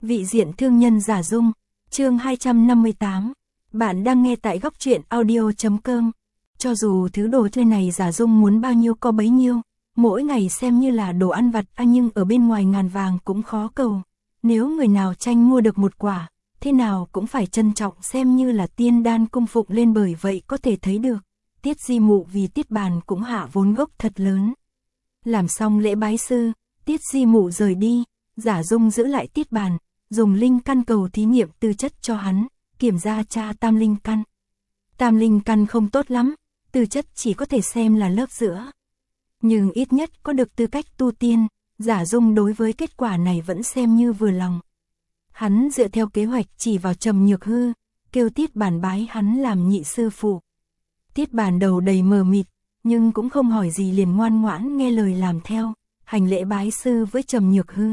Vị diện thương nhân Giả Dung, chương 258. Bạn đang nghe tại góc truyện audio.com. Cho dù thứ đồ chơi này Giả Dung muốn bao nhiêu có bấy nhiêu, mỗi ngày xem như là đồ ăn vặt nhưng ở bên ngoài ngàn vàng cũng khó cầu. Nếu người nào tranh mua được một quả, thế nào cũng phải trân trọng xem như là tiên đan cung phụng lên, bởi vậy có thể thấy được. Tiết Di Mụ vì Tiết Bàn cũng hạ vốn gốc thật lớn. Làm xong lễ bái sư, Tiết Di Mụ rời đi, Giả Dung giữ lại Tiết Bàn, dùng linh căn cầu thí nghiệm tư chất cho hắn, kiểm tra tra tam linh căn. Tam linh căn không tốt lắm, tư chất chỉ có thể xem là lớp giữa. Nhưng ít nhất có được tư cách tu tiên, Giả Dung đối với kết quả này vẫn xem như vừa lòng. Hắn dựa theo kế hoạch chỉ vào Trầm Nhược Hư, kêu Tiết Bàn bái hắn làm nhị sư phụ. Tiết Bàn đầu đầy mờ mịt, nhưng cũng không hỏi gì, liền ngoan ngoãn nghe lời làm theo, hành lễ bái sư với Trầm Nhược Hư.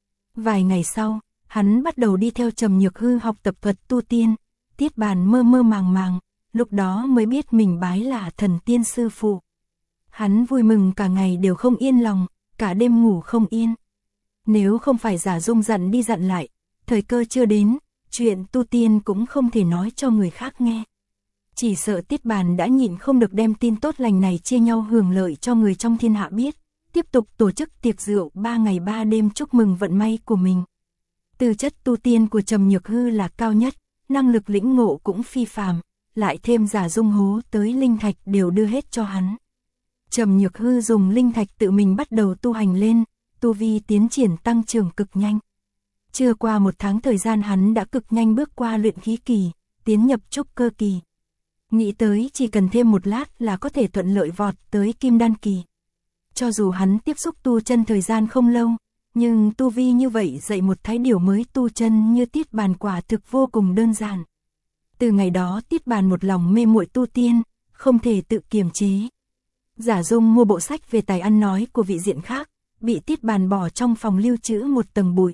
Vài ngày sau, hắn bắt đầu đi theo Trầm Nhược Hư học tập thuật tu tiên. Tiết Bàn mơ mơ màng màng, lúc đó mới biết mình bái là thần tiên sư phụ. Hắn vui mừng cả ngày đều không yên lòng, cả đêm ngủ không yên. Nếu không phải Giả Dung dặn đi dặn lại, thời cơ chưa đến, chuyện tu tiên cũng không thể nói cho người khác nghe. Chỉ sợ Tiết Bàn đã nhịn không được đem tin tốt lành này chia nhau hưởng lợi cho người trong thiên hạ biết, tiếp tục tổ chức tiệc rượu 3 ngày 3 đêm chúc mừng vận may của mình. Tư chất tu tiên của Trầm Nhược Hư là cao nhất, năng lực lĩnh ngộ cũng phi phàm, lại thêm Giả Dung hố tới linh thạch đều đưa hết cho hắn. Trầm Nhược Hư dùng linh thạch tự mình bắt đầu tu hành lên, tu vi tiến triển tăng trưởng cực nhanh. Chưa qua 1 tháng thời gian hắn đã cực nhanh bước qua luyện khí kỳ, tiến nhập trúc cơ kỳ. Nghĩ tới chỉ cần thêm 1 lát là có thể thuận lợi vọt tới kim đan kỳ. Cho dù hắn tiếp xúc tu chân thời gian không lâu, nhưng tu vi như vậy dạy một thái điểu mới tu chân như Tiết Bàn quả thực vô cùng đơn giản. Từ ngày đó Tiết Bàn một lòng mê muội tu tiên, không thể tự kiềm chế. Giả Dung mua bộ sách về tài ăn nói của vị diện khác, bị Tiết Bàn bỏ trong phòng lưu trữ một tầng bụi.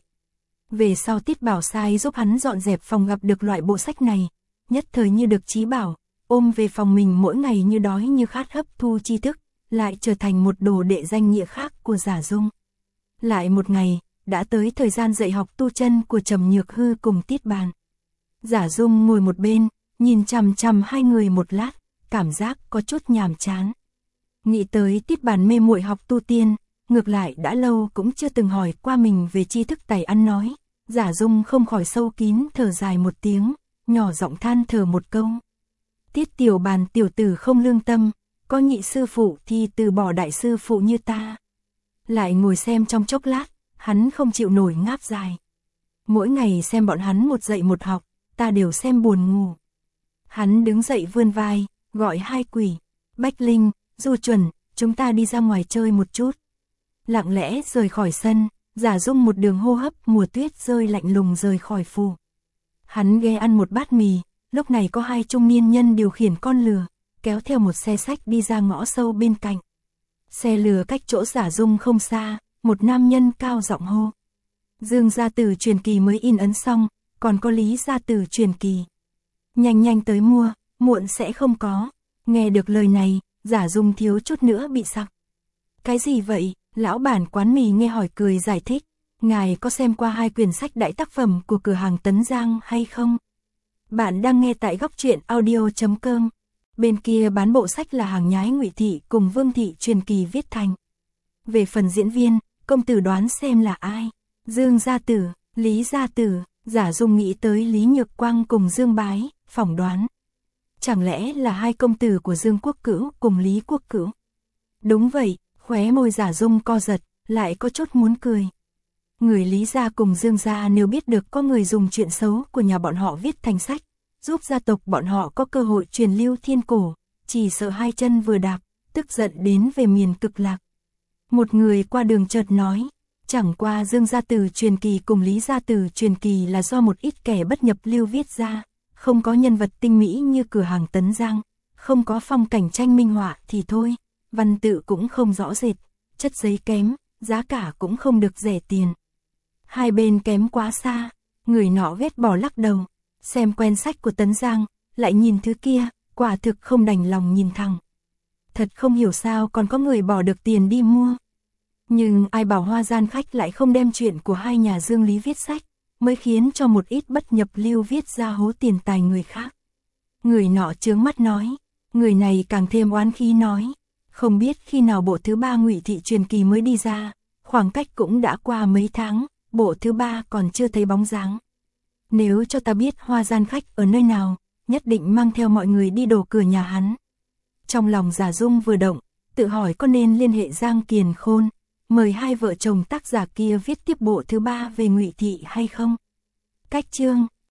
Về sau Tiết Bảo sai giúp hắn dọn dẹp phòng gặp được loại bộ sách này, nhất thời như được chí bảo, ôm về phòng mình mỗi ngày như đói như khát hấp thu tri thức, lại trở thành một đồ đệ danh nghĩa khác của Giả Dung. Lại một ngày, đã tới thời gian dạy học tu chân của Trầm Nhược Hư cùng Tiết Bàn. Giả Dung ngồi một bên, nhìn chằm chằm hai người một lát, cảm giác có chút nhàm chán. Nghĩ tới Tiết Bàn mê muội học tu tiên, ngược lại đã lâu cũng chưa từng hỏi qua mình về tri thức tài ăn nói. Giả Dung không khỏi sâu kín thở dài một tiếng, nhỏ giọng than thở một câu. Tiết Tiểu Bàn tiểu tử không lương tâm, có nhị sư phụ thì từ bỏ đại sư phụ như ta. Lại ngồi xem trong chốc lát, hắn không chịu nổi ngáp dài. Mỗi ngày xem bọn hắn một dạy một học, ta đều xem buồn ngủ. Hắn đứng dậy vươn vai, gọi hai quỷ, Bách Linh, Du Chuẩn, chúng ta đi ra ngoài chơi một chút. Lặng lẽ rời khỏi sân, Giả Dung một đường hô hấp mùa tuyết rơi lạnh lùng rời khỏi phủ. Hắn ghé ăn một bát mì, lúc này có 2 trung niên nhân điều khiển con lừa, kéo theo một xe sách đi ra ngõ sâu bên cạnh. Xe lừa cách chỗ Giả Dung không xa, một nam nhân cao giọng hô. Dương gia tử truyền kỳ mới in ấn xong, còn có Lý gia tử truyền kỳ. Nhanh nhanh tới mua, muộn sẽ không có. Nghe được lời này, Giả Dung thiếu chút nữa bị sặc. Cái gì vậy? Lão bản quán mì nghe hỏi cười giải thích. Ngài có xem qua 2 quyển sách đại tác phẩm của cửa hàng Tấn Giang hay không? Bạn đang nghe tại góc truyện audio.com. Bên kia bán bộ sách là hàng nhái Ngụy Thị cùng Vương Thị truyền kỳ viết thành. Về phần diễn viên, công tử đoán xem là ai? Dương gia tử, Lý gia tử. Giả Dung nghĩ tới Lý Nhược Quang cùng Dương Bái, phỏng đoán. Chẳng lẽ là 2 công tử của Dương Quốc Cửu cùng Lý Quốc Cửu? Đúng vậy, khóe môi Giả Dung co giật, lại có chút muốn cười. Người Lý gia cùng Dương gia nếu biết được có người dùng chuyện xấu của nhà bọn họ viết thành sách, giúp gia tộc bọn họ có cơ hội truyền lưu thiên cổ, chỉ sợ 2 chân vừa đạp, tức giận đến về miền cực lạc. Một người qua đường chợt nói, chẳng qua Dương gia tử truyền kỳ cùng Lý gia tử truyền kỳ là do một ít kẻ bất nhập lưu viết ra, không có nhân vật tinh mỹ như cửa hàng Tấn Giang, không có phong cảnh tranh minh họa thì thôi, văn tự cũng không rõ rệt, chất giấy kém, giá cả cũng không được rẻ tiền. 2 bên kém quá xa, người nọ ghét bỏ lắc đầu, xem quen sách của Tấn Giang, lại nhìn thứ kia, quả thực không đành lòng nhìn thẳng. Thật không hiểu sao còn có người bỏ được tiền đi mua. Nhưng ai bảo Hoa Gian khách lại không đem chuyện của 2 nhà Dương Lý viết sách, mới khiến cho một ít bất nhập lưu viết ra hố tiền tài người khác. Người nọ chướng mắt nói, người này càng thêm oán khí nói, không biết khi nào bộ thứ 3 Ngụy Thị truyền kỳ mới đi ra, khoảng cách cũng đã qua mấy tháng, bộ thứ 3 còn chưa thấy bóng dáng. Nếu cho ta biết Hoa Gian khách ở nơi nào, nhất định mang theo mọi người đi đổ cửa nhà hắn. Trong lòng Giả Dung vừa động, tự hỏi có nên liên hệ Giang Kiền Khôn, mời hai vợ chồng tác giả kia viết tiếp bộ thứ 3 về Ngụy Thị hay không. Cách chương